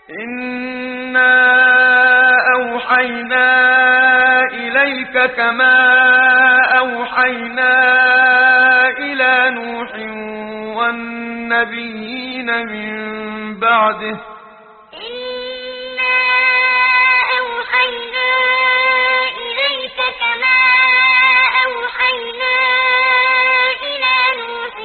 إنا أوحينا إليك كما أوحينا إلى نوح والنبيين من بعده إنا أوحينا إليك كما أوحينا إلى نوح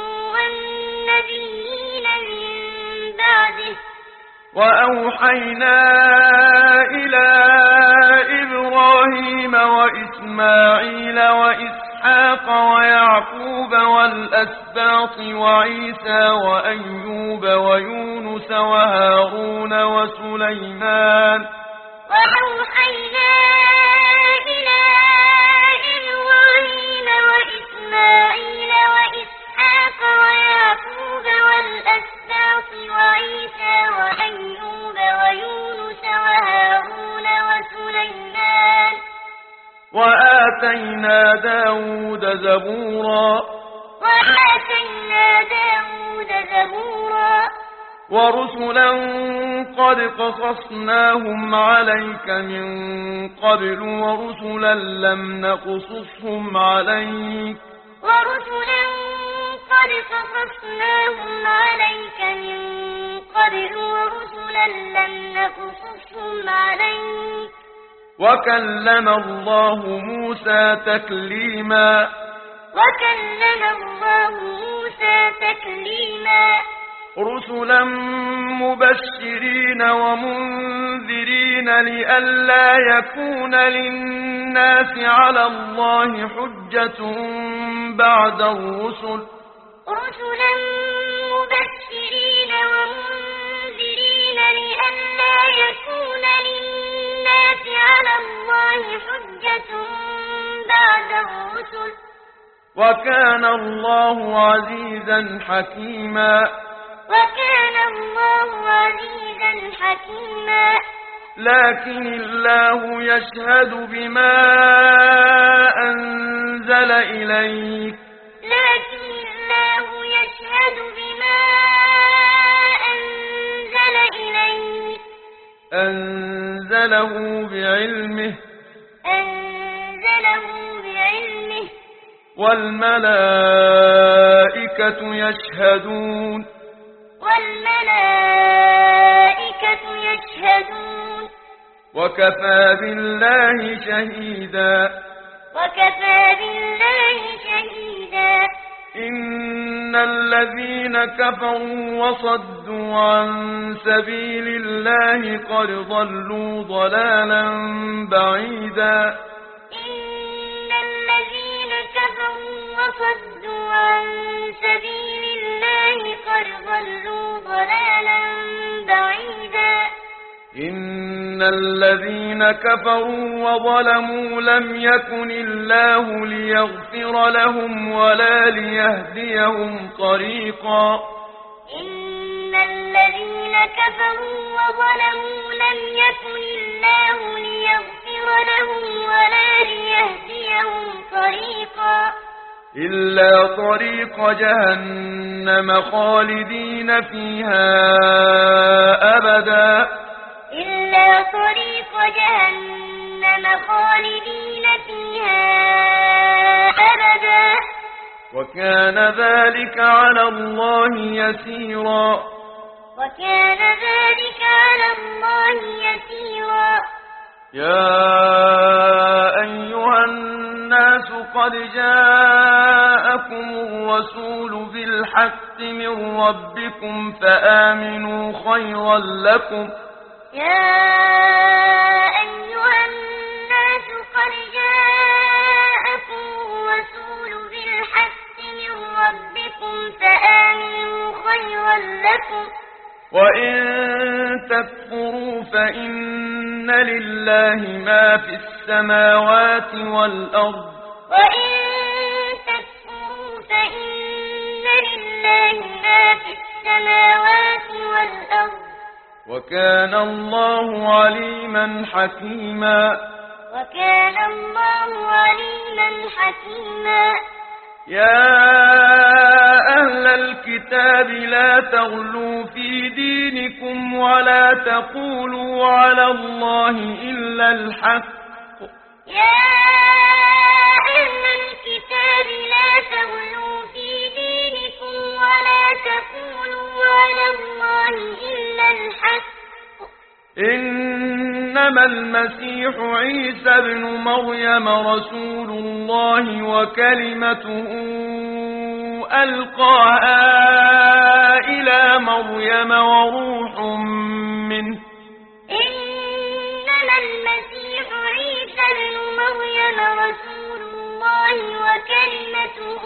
والنبيين من بعده وأوحينا إلى إبراهيم وإسماعيل وإسحاق ويعقوب والأسباط وعيسى وأيوب ويونس وهارون وسليمان وأوحينا إلى إبراهيم وإسماعيل وإسحاق ويعقوب والأسباط وعيسى وأيوب ويونس وهارون وسليمان وآتينا داود زبورا ورسلا قد قصصناهم عليك من قبل ورسلا لم نقصصهم عليك وكلم الله موسى تكليما رسلا مبشرين ومنذرين لئلا يكون للناس على الله حجة بعد الرسل وكان الله عزيزا حكيما لكن الله يشهد بما أنزل إليك أنزله بعلمه والملائكة يشهدون وكفى بالله شهيدا إن الذين كفروا وصدوا عن سبيل الله قد ضلوا ضلالا بعيدا إن الذين كفروا وظلموا لم يكن الله ليغفر لهم ولا ليهديهم طريقا إلا طريق جهنم خالدين فيها أبدا وكان ذلك على الله يسيرا يا أيها الناس قد جاءكم الرسول بالحق من ربكم فآمنوا خيرا لكم وإن تكفروا فإن لله ما في السماوات والأرض وكان الله عليما حكيما يا أهل الكتاب لا تغلوا في دينكم ولا تقولوا على الله إلا الحق. يا أهل الكتاب لا تغلوا في دينكم ولا تقولوا على الله إلا الحق. إنما المسيح عيسى ابن مريم رسول الله وكلمته ألقاها إلى مريم وروح منه. إنما المسيح عيسى ابن مريم رسول الله وكلمته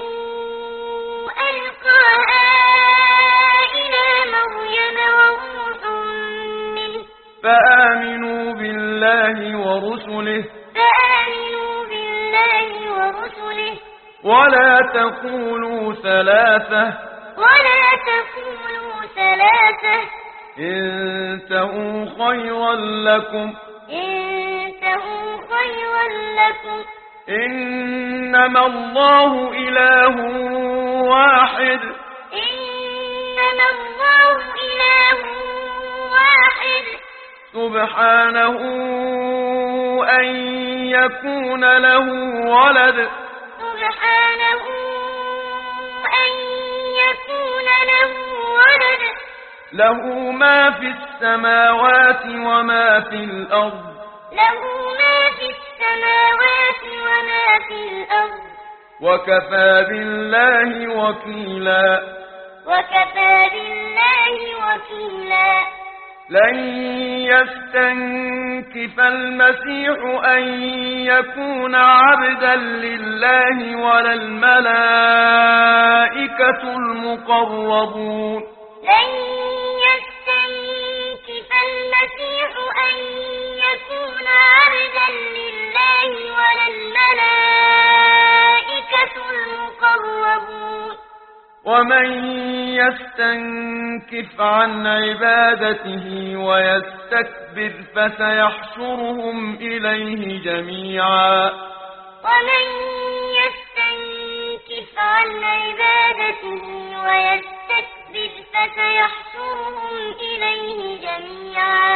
ألقاها إلى مريم وروح منه. فآمنوا بالله ورسله ولا تقولوا ثلاثة انتهوا خيرا لكم إنما الله إله واحد سبحانه أن يكون له ولد له ما في السماوات وما في الأرض وكفى بالله وكيلا. لن يستنكف المسيح أن يكون عبدا لله ولا الملائكة المقربون. لن يستنكف المسيح أن يكون عبدا لله ولا الملائكة المقربون. ومن يستنكف عن عبادته ويستكبر فسيحشرهم إليه جميعا. ومن يستنكف عن عبادته ويستكبر فسيحشرهم إليه جميعا.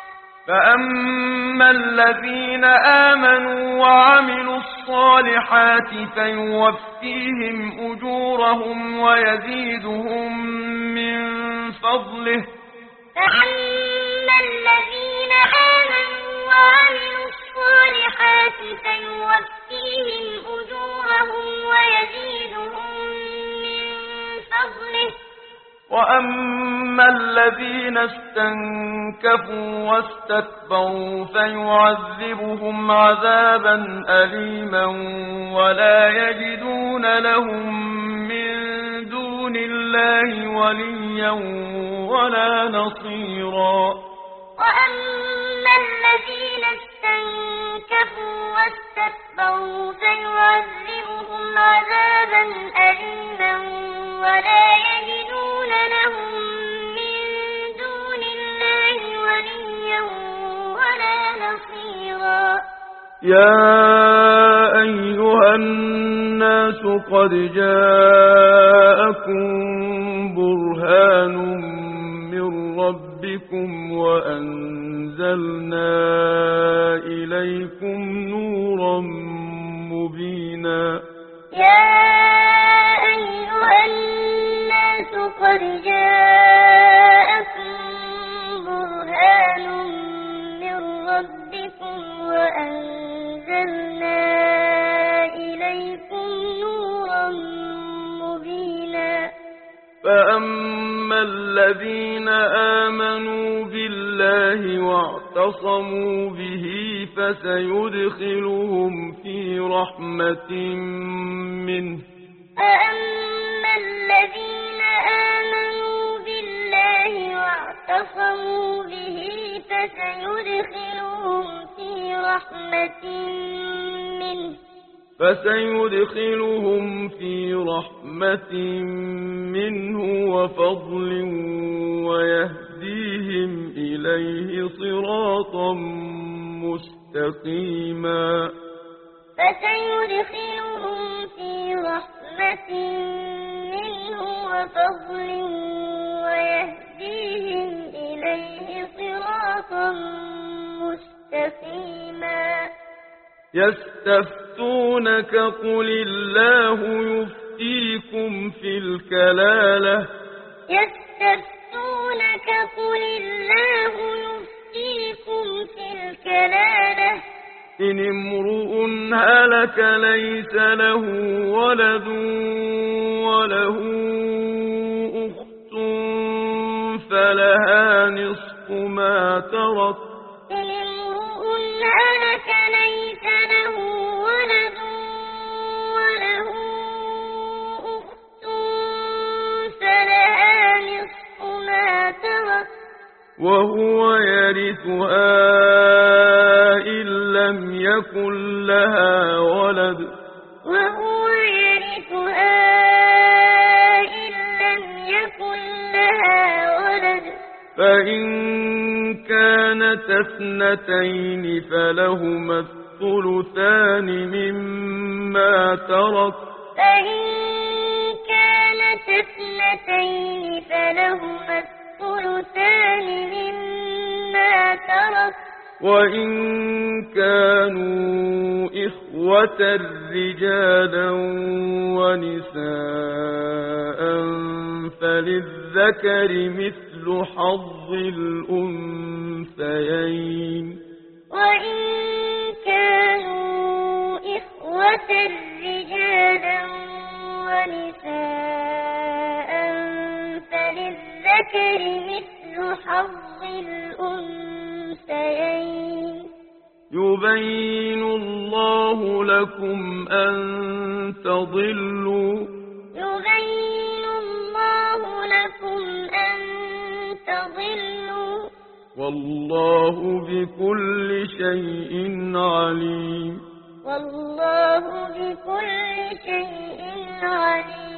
فأما الذين آمنوا وعملوا الصالحات فيوفيهم أجورهم ويزيدهم من فضله. فأما الذين آمنوا وعملوا الصالحات فيوفيهم أجورهم ويزيدهم من فضله. وأما الذين استنكفوا واستكبروا فيعذبهم عذابا أليما ولا يجدون لهم من دون الله وليا ولا نصيرا. وأما الذين استنكفوا واستكبروا فيعذبهم عذابا أليما ولا يجدون لهم من دون الله وليا ولا نصيرا. يا أيها الناس قد جاءكم برهان من ربكم وأنزلنا إليكم نورا مبينا. يا أيها الناس قد جاءكم برهان من ربكم وأنزلنا إليكم نورا مبينا. فأما الذين آمنوا بالله واعتصموا به فسيدخلهم في رحمة منه. فأما الذين آمنوا بالله واعتصموا به فسيدخلهم في رحمة منه. فسيدخلهم في رحمة منه وفضل ويهديهم إليه صراطا مستقيما. فسيدخلهم في رحمة رحمة منه وفضل ويهديهم إليه صراطا مستقيما يستفتونك قل الله يفتيكم في الكلالة يستفتونك قل الله يفتيكم في الكلالة إن امرؤ هلك ليس له ولد وله أخت فلها نصف ما ترك إن امرؤ هلك ليس له ولد وله أخت فلها نصف ما ترك وهو يرثها إن لم يكن لها ولد وهو يرثها إن لم يكن لها ولد فإن كانت اثنتين فلهما الثلثان مما ترك فإن كانت اثنتين فلهما الثلثان مما ترك وإن كانوا إخوة رجالا ونساء فللذكر مثل حظ الأنثيين وإن كانوا إخوة رجالا ونساء فللذكر مثل حظ الأنثيين يبين الله لكم أن تضلوا يبين الله لكم أن تضلوا والله بكل شيء عليم والله بكل شيء عليم